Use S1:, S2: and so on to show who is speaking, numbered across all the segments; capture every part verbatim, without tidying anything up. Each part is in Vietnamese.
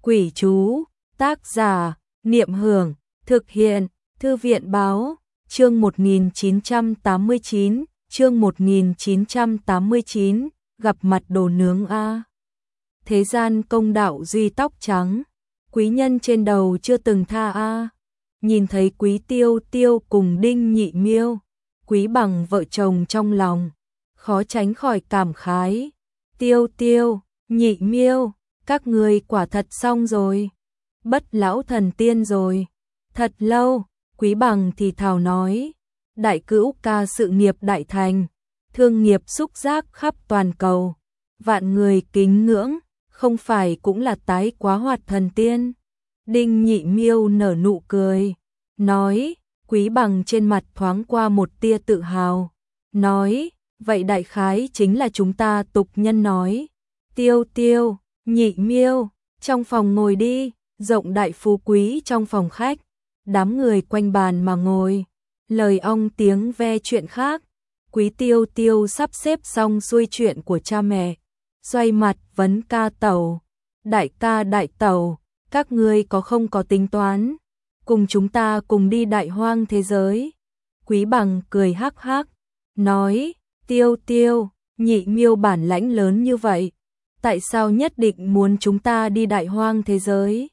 S1: Quỷ chú, tác giả, Niệm Hưởng, thực hiện, Thư viện báo, chương một nghìn chín trăm tám mươi chín, chương một nghìn chín trăm tám mươi chín, gặp mặt đồ nướng a. Thế gian công đạo duy tóc trắng, quý nhân trên đầu chưa từng tha a. Nhìn thấy Quý Tiêu Tiêu cùng Đinh Nhị Miêu, Quý Bằng vợ chồng trong lòng, khó tránh khỏi cảm khái. Tiêu Tiêu, Nhị Miêu, các người quả thật xong rồi, bất lão thần tiên rồi. Thật lâu, Quý Bằng thì thào nói, đại cữu ca sự nghiệp đại thành, thương nghiệp xúc giác khắp toàn cầu, vạn người kính ngưỡng, không phải cũng là tái quá hoạt thần tiên. Đinh Nhị Miêu nở nụ cười, nói, Quý Bằng trên mặt thoáng qua một tia tự hào, nói, vậy đại khái chính là chúng ta tục nhân nói. Tiêu Tiêu, Nhị Miêu, trong phòng ngồi đi. Rộng đại phú quý trong phòng khách, đám người quanh bàn mà ngồi, lời ong tiếng ve chuyện khác. Quý Tiêu Tiêu sắp xếp xong xuôi chuyện của cha mẹ, xoay mặt vấn ca tẩu, đại ca đại tẩu, các ngươi có không có tính toán, cùng chúng ta cùng đi đại hoang thế giới. Quý Bằng cười hắc hắc, nói, Tiêu Tiêu, Nhị Miêu bản lãnh lớn như vậy, tại sao nhất định muốn chúng ta đi đại hoang thế giới?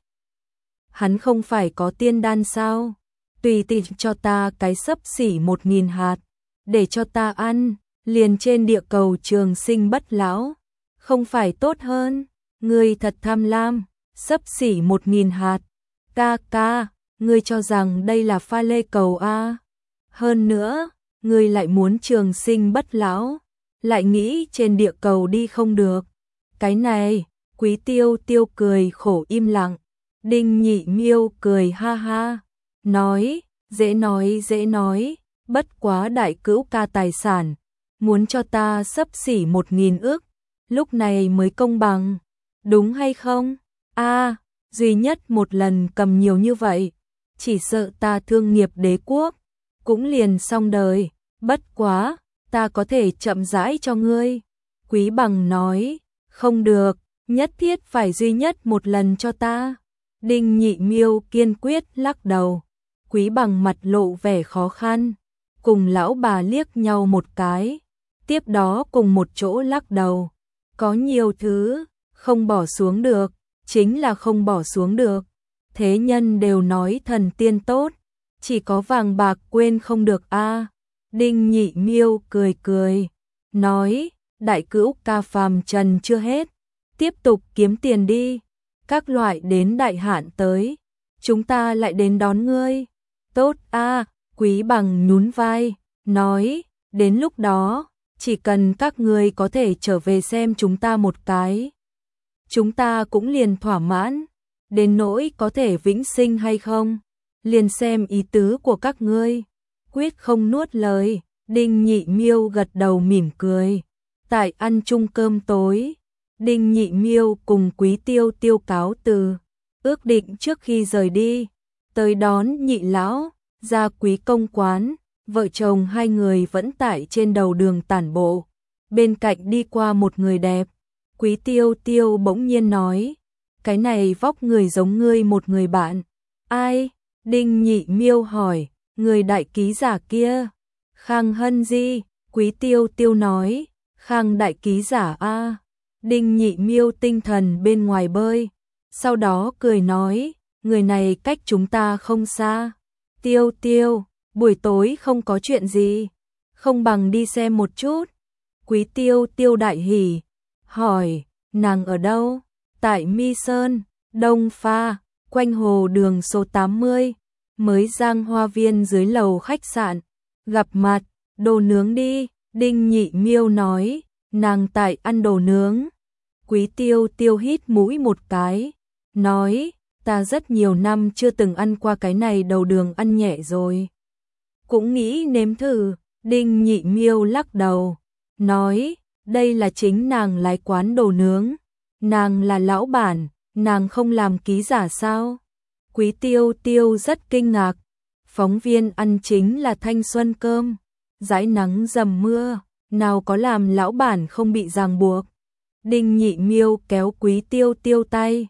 S1: Hắn không phải có tiên đan sao? Tùy tiện cho ta cái xấp xỉ một nghìn hạt, để cho ta ăn, liền trên địa cầu trường sinh bất lão, không phải tốt hơn? Ngươi thật tham lam, xấp xỉ một nghìn hạt, ca ca, ngươi cho rằng đây là pha lê cầu a? Hơn nữa, ngươi lại muốn trường sinh bất lão, lại nghĩ trên địa cầu đi không được. Cái này, Quý Tiêu Tiêu cười khổ im lặng. Đinh Nhị Miêu cười ha ha, nói, dễ nói dễ nói, bất quá đại cữu ca tài sản, muốn cho ta xấp xỉ một nghìn ức, lúc này mới công bằng, đúng hay không? A, duy nhất một lần cầm nhiều như vậy, chỉ sợ ta thương nghiệp đế quốc, cũng liền xong đời, bất quá, ta có thể chậm rãi cho ngươi. Quý Bằng nói, không được, nhất thiết phải duy nhất một lần cho ta. Đinh Nhị Miêu kiên quyết lắc đầu, Quý Bằng mặt lộ vẻ khó khăn, cùng lão bà liếc nhau một cái, tiếp đó cùng một chỗ lắc đầu. Có nhiều thứ, không bỏ xuống được, chính là không bỏ xuống được. Thế nhân đều nói thần tiên tốt, chỉ có vàng bạc quên không được a. Đinh Nhị Miêu cười cười, nói, đại cữu ca phàm trần chưa hết, tiếp tục kiếm tiền đi. Các loại đến đại hạn tới, chúng ta lại đến đón ngươi. Tốt a, Quý Bằng nhún vai, nói, đến lúc đó, chỉ cần các ngươi có thể trở về xem chúng ta một cái, chúng ta cũng liền thỏa mãn. Đến nỗi có thể vĩnh sinh hay không, liền xem ý tứ của các ngươi. Quyết không nuốt lời, Đinh Nhị Miêu gật đầu mỉm cười. Tại ăn chung cơm tối, Đinh Nhị Miêu cùng Quý Tiêu Tiêu cáo từ, ước định trước khi rời đi, tới đón Nhị lão ra Quý công quán. Vợ chồng hai người vẫn tại trên đầu đường tản bộ, bên cạnh đi qua một người đẹp. Quý Tiêu Tiêu bỗng nhiên nói, cái này vóc người giống ngươi một người bạn. Ai? Đinh Nhị Miêu hỏi, người đại ký giả kia. Khang Hân Di. Quý Tiêu Tiêu nói, Khang đại ký giả a. Đinh Nhị Miêu tinh thần bên ngoài bơi, sau đó cười nói, người này cách chúng ta không xa. Tiêu Tiêu, buổi tối không có chuyện gì, không bằng đi xem một chút. Quý Tiêu Tiêu đại hỉ, hỏi, nàng ở đâu? Tại Mi Sơn, Đông Pha, quanh hồ đường số tám mươi, mới Giang Hoa Viên dưới lầu khách sạn. Gặp mặt, đồ nướng đi. Đinh Nhị Miêu nói, nàng tại ăn đồ nướng. Quý Tiêu Tiêu hít mũi một cái, nói, ta rất nhiều năm chưa từng ăn qua cái này đầu đường ăn nhẹ rồi, cũng nghĩ nếm thử. Đinh Nhị Miêu lắc đầu, nói, đây là chính nàng lái quán đồ nướng, nàng là lão bản, nàng không làm ký giả sao? Quý Tiêu Tiêu rất kinh ngạc, phóng viên ăn chính là thanh xuân cơm, dãi nắng dầm mưa, nào có làm lão bản không bị ràng buộc. Đinh Nhị Miêu kéo Quý Tiêu Tiêu tay,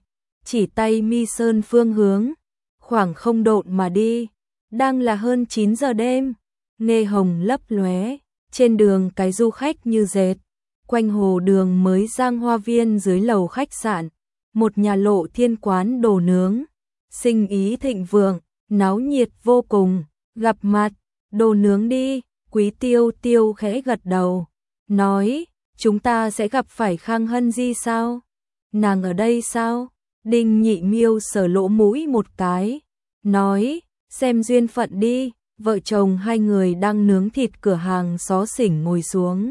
S1: chỉ tay Mi Sơn phương hướng, khoảng không độn mà đi. Đang là hơn chín giờ đêm, nghe hồng lấp lóe, trên đường cái du khách như dệt, quanh hồ đường mới Giang Hoa Viên dưới lầu khách sạn, một nhà lộ thiên quán đồ nướng, sinh ý thịnh vượng, náo nhiệt vô cùng, gặp mặt, đồ nướng đi, Quý Tiêu Tiêu khẽ gật đầu, nói, chúng ta sẽ gặp phải Khang Hân Di sao? Nàng ở đây sao? Đinh Nhị Miêu sờ lỗ mũi một cái, nói, xem duyên phận đi, vợ chồng hai người đang nướng thịt cửa hàng xó xỉnh ngồi xuống.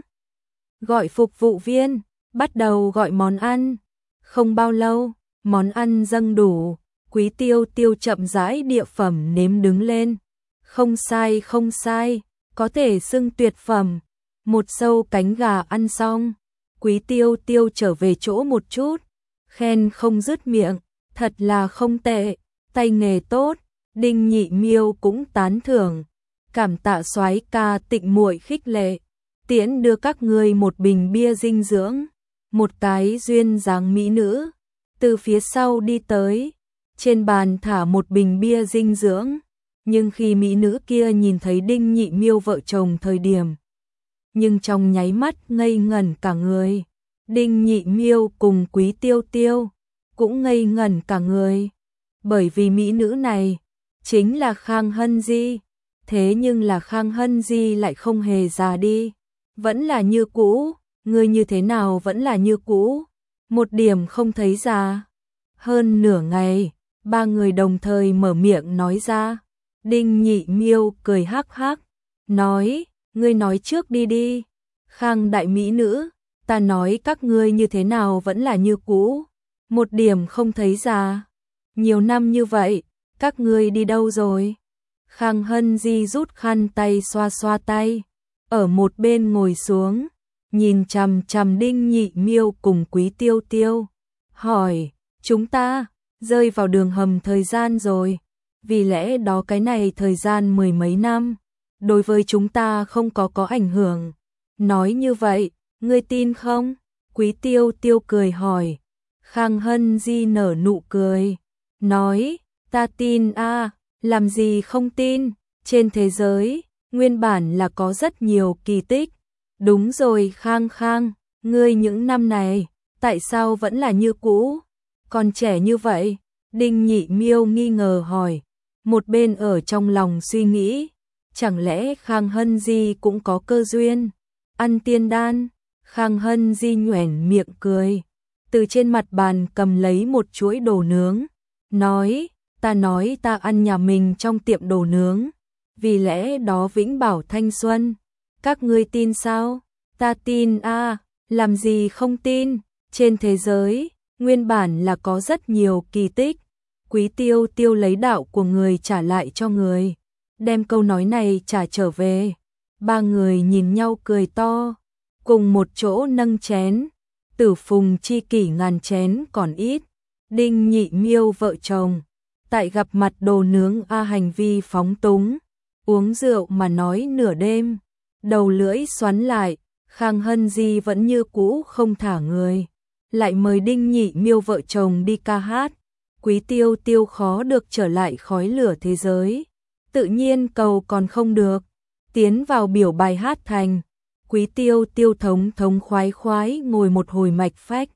S1: Gọi phục vụ viên, bắt đầu gọi món ăn. Không bao lâu, món ăn dâng đủ, Quý Tiêu Tiêu chậm rãi địa phẩm nếm đứng lên. Không sai không sai, có thể xưng tuyệt phẩm. Một sâu cánh gà ăn xong, Quý Tiêu Tiêu trở về chỗ một chút, khen không dứt miệng, thật là không tệ, tay nghề tốt. Đinh Nhị Miêu cũng tán thưởng, cảm tạ soái ca Tịnh muội khích lệ, tiễn đưa các ngươi một bình bia dinh dưỡng. Một cái duyên dáng mỹ nữ từ phía sau đi tới, trên bàn thả một bình bia dinh dưỡng, nhưng khi mỹ nữ kia nhìn thấy Đinh Nhị Miêu vợ chồng thời điểm, nhưng trong nháy mắt ngây ngẩn cả người. Đinh Nhị Miêu cùng Quý Tiêu Tiêu cũng ngây ngẩn cả người, bởi vì mỹ nữ này chính là Khang Hân Di, thế nhưng là Khang Hân Di lại không hề già đi, vẫn là như cũ. Ngươi như thế nào vẫn là như cũ, một điểm không thấy già. Hơn nửa ngày, ba người đồng thời mở miệng nói ra. Đinh Nhị Miêu cười hắc hắc, nói, ngươi nói trước đi đi. Khang đại mỹ nữ, ta nói các ngươi như thế nào vẫn là như cũ, một điểm không thấy già. Nhiều năm như vậy, các ngươi đi đâu rồi? Khang Hân Di rút khăn tay xoa xoa tay, ở một bên ngồi xuống, nhìn chằm chằm Đinh Nhị Miêu cùng Quý Tiêu Tiêu, hỏi, chúng ta rơi vào đường hầm thời gian rồi, vì lẽ đó cái này thời gian mười mấy năm, đối với chúng ta không có có ảnh hưởng. Nói như vậy, ngươi tin không? Quý Tiêu Tiêu cười hỏi. Khang Hân Di nở nụ cười, nói, ta tin a, làm gì không tin, trên thế giới, nguyên bản là có rất nhiều kỳ tích. Đúng rồi Khang Khang, ngươi những năm này, tại sao vẫn là như cũ, còn trẻ như vậy? Đinh Nhị Miêu nghi ngờ hỏi, một bên ở trong lòng suy nghĩ, chẳng lẽ Khang Hân Di cũng có cơ duyên, ăn tiên đan? Khang Hân Di nhoẻn miệng cười, từ trên mặt bàn cầm lấy một chuỗi đồ nướng, nói, ta nói ta ăn nhà mình trong tiệm đồ nướng, vì lẽ đó vĩnh bảo thanh xuân. Các ngươi tin sao? Ta tin a, làm gì không tin, trên thế giới, nguyên bản là có rất nhiều kỳ tích. Quý Tiêu Tiêu lấy đạo của người trả lại cho người, đem câu nói này trả trở về. Ba người nhìn nhau cười to, cùng một chỗ nâng chén, tử phùng chi kỷ ngàn chén còn ít. Đinh Nhị Miêu vợ chồng, tại gặp mặt đồ nướng a hành vi phóng túng, uống rượu mà nói nửa đêm, đầu lưỡi xoắn lại. Khang Hân Di vẫn như cũ không thả người, lại mời Đinh Nhị Miêu vợ chồng đi ca hát. Quý Tiêu Tiêu khó được trở lại khói lửa thế giới, tự nhiên cầu còn không được, tiến vào biểu bài hát thành. Quý Tiêu Tiêu thống thống khoái khoái ngồi một hồi mạch phách,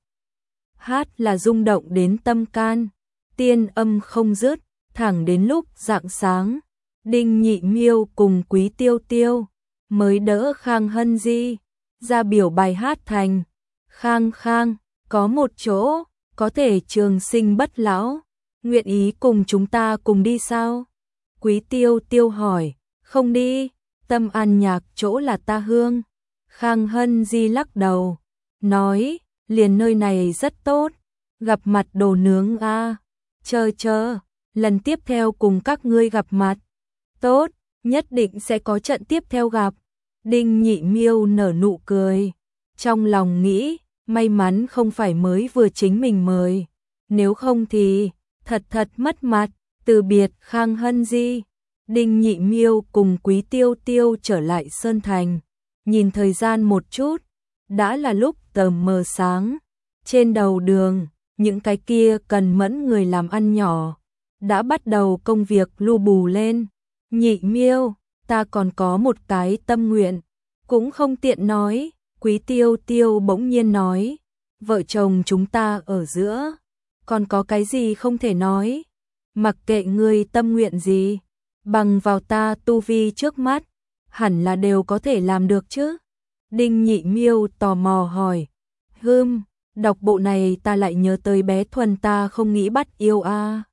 S1: hát là rung động đến tâm can, tiên âm không dứt, thẳng đến lúc rạng sáng, Đinh Nhị Miêu cùng Quý Tiêu Tiêu mới đỡ Khang Hân Di ra biểu bài hát thành. Khang Khang, có một chỗ có thể trường sinh bất lão, nguyện ý cùng chúng ta cùng đi sao? Quý Tiêu Tiêu hỏi. Không đi, tâm an nhạc chỗ là ta hương. Khang Hân Di lắc đầu, nói, liền nơi này rất tốt, gặp mặt đồ nướng a, chờ chờ, lần tiếp theo cùng các ngươi gặp mặt. Tốt, nhất định sẽ có trận tiếp theo gặp. Đinh Nhị Miêu nở nụ cười, trong lòng nghĩ, may mắn không phải mới vừa chính mình mời, nếu không thì thật thật mất mặt. Từ biệt Khang Hân Di, Đinh Nhị Miêu cùng Quý Tiêu Tiêu trở lại Sơn Thành, nhìn thời gian một chút, đã là lúc tờ mờ sáng. Trên đầu đường, những cái kia cần mẫn người làm ăn nhỏ đã bắt đầu công việc lu bù lên. Nhị Miêu, ta còn có một cái tâm nguyện, cũng không tiện nói. Quý Tiêu Tiêu bỗng nhiên nói, vợ chồng chúng ta ở giữa, còn có cái gì không thể nói? Mặc kệ ngươi tâm nguyện gì, bằng vào ta tu vi trước mắt, hẳn là đều có thể làm được chứ? Đinh Nhị Miêu tò mò hỏi. Hừm, đọc bộ này ta lại nhớ tới bé Thuần ta không nghĩ bắt yêu a.